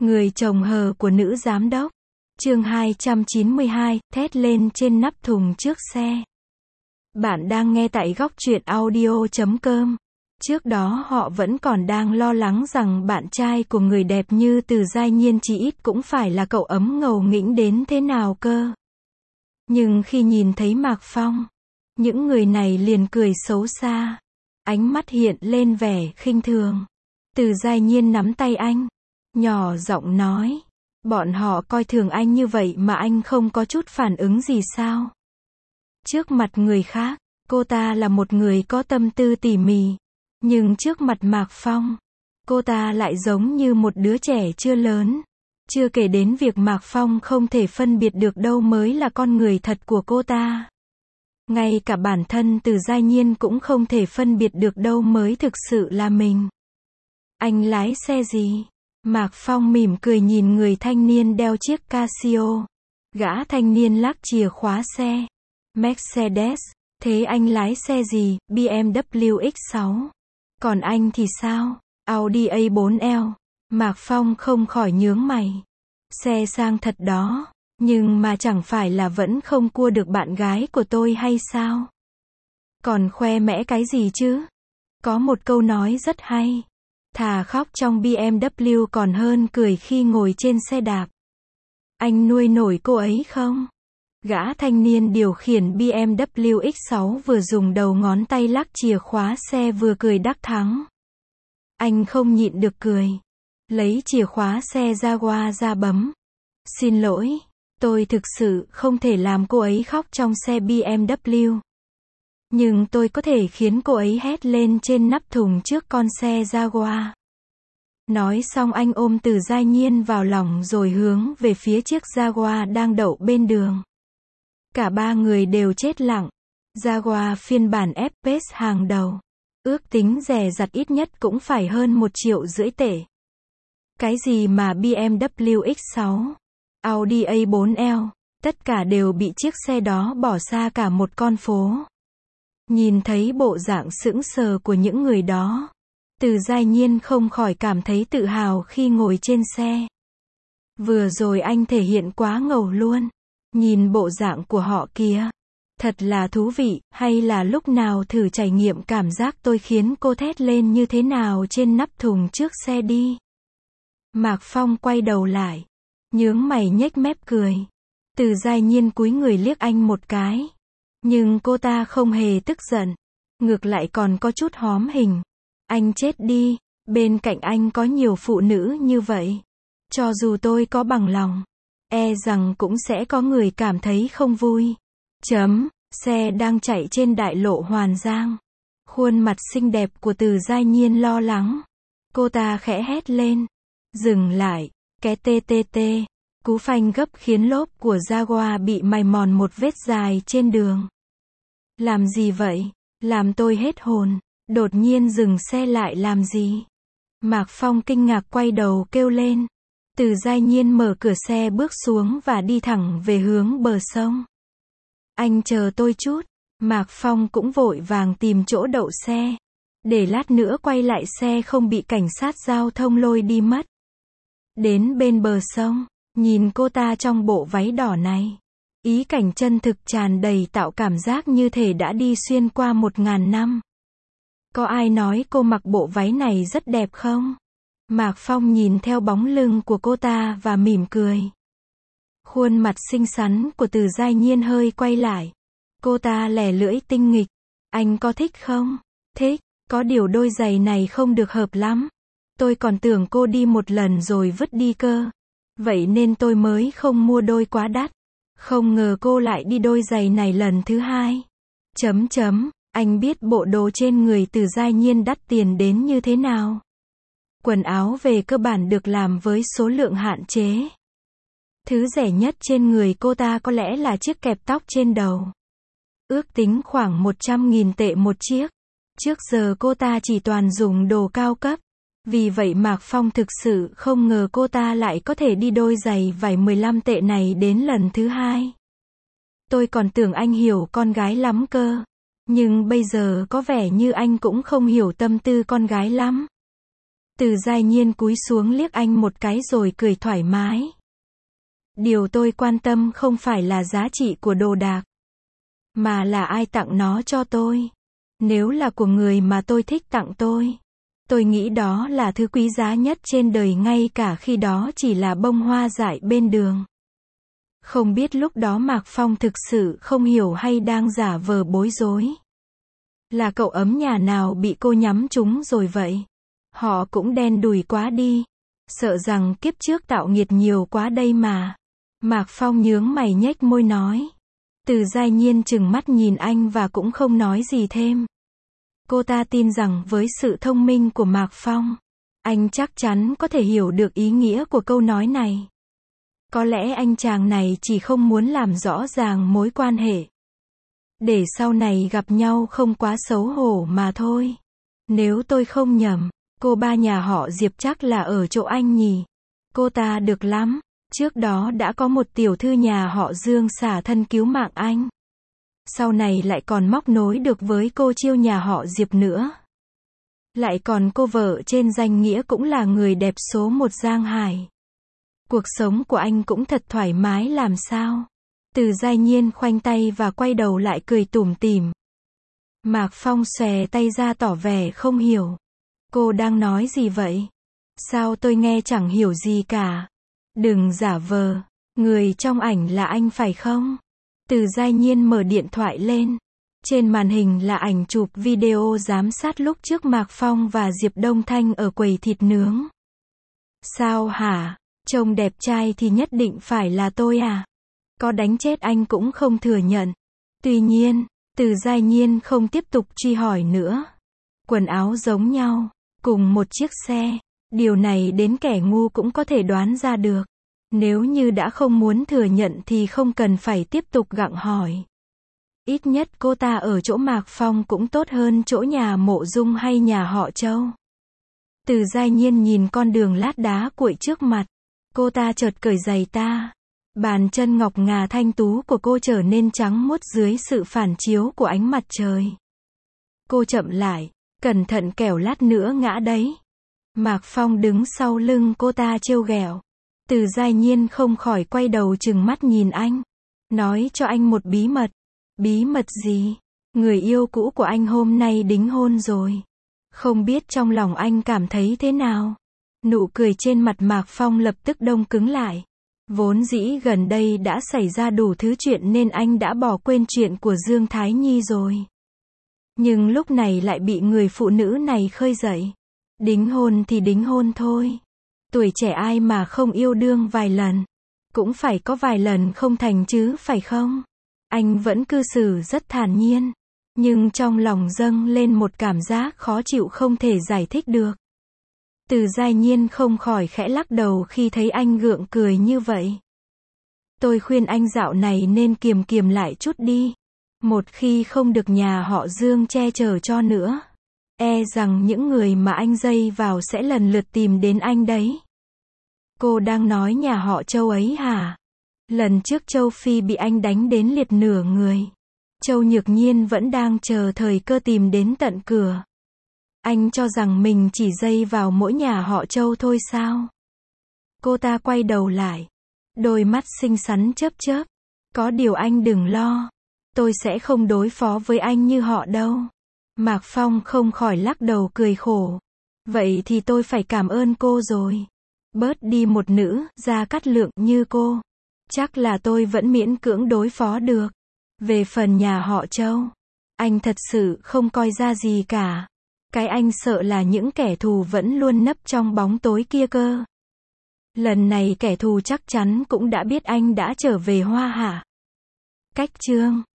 Người chồng hờ của nữ giám đốc. Chương 292, thét lên trên nắp thùng trước xe. Bạn đang nghe tại góc truyện audio.com. Trước đó họ vẫn còn đang lo lắng rằng bạn trai của người đẹp như Từ Giai Nhiên chí ít cũng phải là cậu ấm ngầu nghĩnh đến thế nào cơ. Nhưng khi nhìn thấy Mạc Phong, những người này liền cười xấu xa. Ánh mắt hiện lên vẻ khinh thường. Từ Giai Nhiên nắm tay anh, nhỏ giọng nói, bọn họ coi thường anh như vậy mà anh không có chút phản ứng gì sao? Trước mặt người khác, cô ta là một người có tâm tư tỉ mỉ, nhưng trước mặt Mạc Phong, cô ta lại giống như một đứa trẻ chưa lớn. Chưa kể đến việc Mạc Phong không thể phân biệt được đâu mới là con người thật của cô ta. Ngay cả bản thân Từ Giai Nhiên cũng không thể phân biệt được đâu mới thực sự là mình. Anh lái xe gì? Mạc Phong mỉm cười nhìn người thanh niên đeo chiếc Casio. Gã thanh niên lắc chìa khóa xe. Mercedes. Thế anh lái xe gì? BMW X6. Còn anh thì sao? Audi A4L. Mạc Phong không khỏi nhướng mày. Xe sang thật đó. Nhưng mà chẳng phải là vẫn không cua được bạn gái của tôi hay sao? Còn khoe mẽ cái gì chứ? Có một câu nói rất hay. Thà khóc trong BMW còn hơn cười khi ngồi trên xe đạp. Anh nuôi nổi cô ấy không? Gã thanh niên điều khiển BMW X6 vừa dùng đầu ngón tay lắc chìa khóa xe vừa cười đắc thắng. Anh không nhịn được cười. Lấy chìa khóa xe Jaguar ra bấm. Xin lỗi, tôi thực sự không thể làm cô ấy khóc trong xe BMW. Nhưng tôi có thể khiến cô ấy hét lên trên nắp thùng trước con xe Jaguar. Nói xong anh ôm Từ Giai Nhiên vào lòng rồi hướng về phía chiếc Jaguar đang đậu bên đường. Cả ba người đều chết lặng. Jaguar phiên bản F-Pace hàng đầu. Ước tính rẻ rặt ít nhất cũng phải hơn 1,5 triệu tệ. Cái gì mà BMW X6, Audi A4L, tất cả đều bị chiếc xe đó bỏ xa cả một con phố. Nhìn thấy bộ dạng sững sờ của những người đó, Từ Giai Nhiên không khỏi cảm thấy tự hào khi ngồi trên xe. Vừa rồi anh thể hiện quá ngầu luôn. Nhìn bộ dạng của họ kìa. Thật là thú vị, hay là lúc nào thử trải nghiệm cảm giác tôi khiến cô thét lên như thế nào trên nắp thùng trước xe đi. Mạc Phong quay đầu lại, nhướng mày nhếch mép cười. Từ Giai Nhiên cúi người liếc anh một cái. Nhưng cô ta không hề tức giận. Ngược lại còn có chút hóm hình. Anh chết đi, bên cạnh anh có nhiều phụ nữ như vậy. Cho dù tôi có bằng lòng, e rằng cũng sẽ có người cảm thấy không vui. Xe đang chạy trên đại lộ Hoàn Giang. Khuôn mặt xinh đẹp của Từ Giai Nhiên lo lắng. Cô ta khẽ hét lên. Dừng lại, cái TTT. Cú phanh gấp khiến lốp của Jaguar bị mài mòn một vết dài trên đường. Làm gì vậy? Làm tôi hết hồn. Đột nhiên dừng xe lại làm gì? Mạc Phong kinh ngạc quay đầu kêu lên. Từ Giai Nhiên mở cửa xe bước xuống và đi thẳng về hướng bờ sông. Anh chờ tôi chút. Mạc Phong cũng vội vàng tìm chỗ đậu xe. Để lát nữa quay lại xe không bị cảnh sát giao thông lôi đi mất. Đến bên bờ sông, nhìn cô ta trong bộ váy đỏ này. Ý cảnh chân thực tràn đầy tạo cảm giác như thể đã đi xuyên qua 1000 năm. Có ai nói cô mặc bộ váy này rất đẹp không? Mạc Phong nhìn theo bóng lưng của cô ta và mỉm cười. Khuôn mặt xinh xắn của Từ Giai Nhiên hơi quay lại. Cô ta lẻ lưỡi tinh nghịch. Anh có thích không? Thích, có điều đôi giày này không được hợp lắm. Tôi còn tưởng cô đi một lần rồi vứt đi cơ. Vậy nên tôi mới không mua đôi quá đắt. Không ngờ cô lại đi đôi giày này lần thứ hai. Anh biết bộ đồ trên người Từ Giai Nhiên đắt tiền đến như thế nào. Quần áo về cơ bản được làm với số lượng hạn chế. Thứ rẻ nhất trên người cô ta có lẽ là chiếc kẹp tóc trên đầu. Ước tính khoảng 100.000 tệ một chiếc. Trước giờ cô ta chỉ toàn dùng đồ cao cấp. Vì vậy Mạc Phong thực sự không ngờ cô ta lại có thể đi đôi giày vải 15 tệ này đến lần thứ hai. Tôi còn tưởng anh hiểu con gái lắm cơ. Nhưng bây giờ có vẻ như anh cũng không hiểu tâm tư con gái lắm. Từ Giai Nhiên cúi xuống liếc anh một cái rồi cười thoải mái. Điều tôi quan tâm không phải là giá trị của đồ đạc, mà là ai tặng nó cho tôi. Nếu là của người mà tôi thích tặng tôi nghĩ đó là thứ quý giá nhất trên đời, ngay cả khi đó chỉ là bông hoa dại bên đường. Không biết lúc đó Mạc Phong thực sự không hiểu hay đang giả vờ bối rối. Là cậu ấm nhà nào bị cô nhắm trúng rồi vậy? Họ cũng đen đủi quá đi. Sợ rằng kiếp trước tạo nghiệt nhiều quá đây mà. Mạc Phong nhướng mày nhếch môi nói. Từ Giai Nhiên trừng mắt nhìn anh và cũng không nói gì thêm. Cô ta tin rằng với sự thông minh của Mạc Phong, anh chắc chắn có thể hiểu được ý nghĩa của câu nói này. Có lẽ anh chàng này chỉ không muốn làm rõ ràng mối quan hệ, để sau này gặp nhau không quá xấu hổ mà thôi. Nếu tôi không nhầm, cô ba nhà họ Diệp chắc là ở chỗ anh nhỉ? Cô ta được lắm. Trước đó đã có một tiểu thư nhà họ Dương xả thân cứu mạng anh. Sau này lại còn móc nối được với cô Chiêu nhà họ Diệp nữa. Lại còn cô vợ trên danh nghĩa cũng là người đẹp số 1 Giang Hải. Cuộc sống của anh cũng thật thoải mái làm sao? Từ Giai Nhiên khoanh tay và quay đầu lại cười tủm tỉm. Mạc Phong xòe tay ra tỏ vẻ không hiểu. Cô đang nói gì vậy? Sao tôi nghe chẳng hiểu gì cả? Đừng giả vờ. Người trong ảnh là anh phải không? Từ Giai Nhiên mở điện thoại lên. Trên màn hình là ảnh chụp video giám sát lúc trước Mạc Phong và Diệp Đông Thanh ở quầy thịt nướng. Sao hả? Trông đẹp trai thì nhất định phải là tôi à? Có đánh chết anh cũng không thừa nhận. Tuy nhiên, Từ Giai Nhiên không tiếp tục truy hỏi nữa. Quần áo giống nhau, cùng một chiếc xe. Điều này đến kẻ ngu cũng có thể đoán ra được. Nếu như đã không muốn thừa nhận thì không cần phải tiếp tục gặng hỏi. Ít nhất cô ta ở chỗ Mạc Phong cũng tốt hơn chỗ nhà Mộ Dung hay nhà họ Châu. Từ Giai Nhiên nhìn con đường lát đá cuội trước mặt. Cô ta chợt cởi giày ta. Bàn chân ngọc ngà thanh tú của cô trở nên trắng muốt dưới sự phản chiếu của ánh mặt trời. Cô chậm lại, cẩn thận kẻo lát nữa ngã đấy. Mạc Phong đứng sau lưng cô ta trêu ghẹo. Từ Giai Nhiên không khỏi quay đầu trừng mắt nhìn anh. Nói cho anh một bí mật. Bí mật gì? Người yêu cũ của anh hôm nay đính hôn rồi. Không biết trong lòng anh cảm thấy thế nào? Nụ cười trên mặt Mạc Phong lập tức đông cứng lại. Vốn dĩ gần đây đã xảy ra đủ thứ chuyện nên anh đã bỏ quên chuyện của Dương Thái Nhi rồi. Nhưng lúc này lại bị người phụ nữ này khơi dậy. Đính hôn thì đính hôn thôi. Tuổi trẻ ai mà không yêu đương vài lần. Cũng phải có vài lần không thành chứ phải không? Anh vẫn cư xử rất thản nhiên. Nhưng trong lòng dâng lên một cảm giác khó chịu không thể giải thích được. Từ Giai Nhiên không khỏi khẽ lắc đầu khi thấy anh gượng cười như vậy. Tôi khuyên anh dạo này nên kiềm kiềm lại chút đi. Một khi không được nhà họ Dương che chở cho nữa, e rằng những người mà anh dây vào sẽ lần lượt tìm đến anh đấy. Cô đang nói nhà họ Châu ấy hả? Lần trước Châu Phi bị anh đánh đến liệt nửa người. Châu Nhược Nhiên vẫn đang chờ thời cơ tìm đến tận cửa. Anh cho rằng mình chỉ dây vào mỗi nhà họ Châu thôi sao? Cô ta quay đầu lại. Đôi mắt xinh xắn chớp chớp. Có điều anh đừng lo. Tôi sẽ không đối phó với anh như họ đâu. Mạc Phong không khỏi lắc đầu cười khổ. Vậy thì tôi phải cảm ơn cô rồi. Bớt đi một nữ Gia Cát Lượng như cô. Chắc là tôi vẫn miễn cưỡng đối phó được. Về phần nhà họ Châu, anh thật sự không coi ra gì cả. Cái anh sợ là những kẻ thù vẫn luôn nấp trong bóng tối kia cơ. Lần này kẻ thù chắc chắn cũng đã biết anh đã trở về Hoa Hạ. Cách chương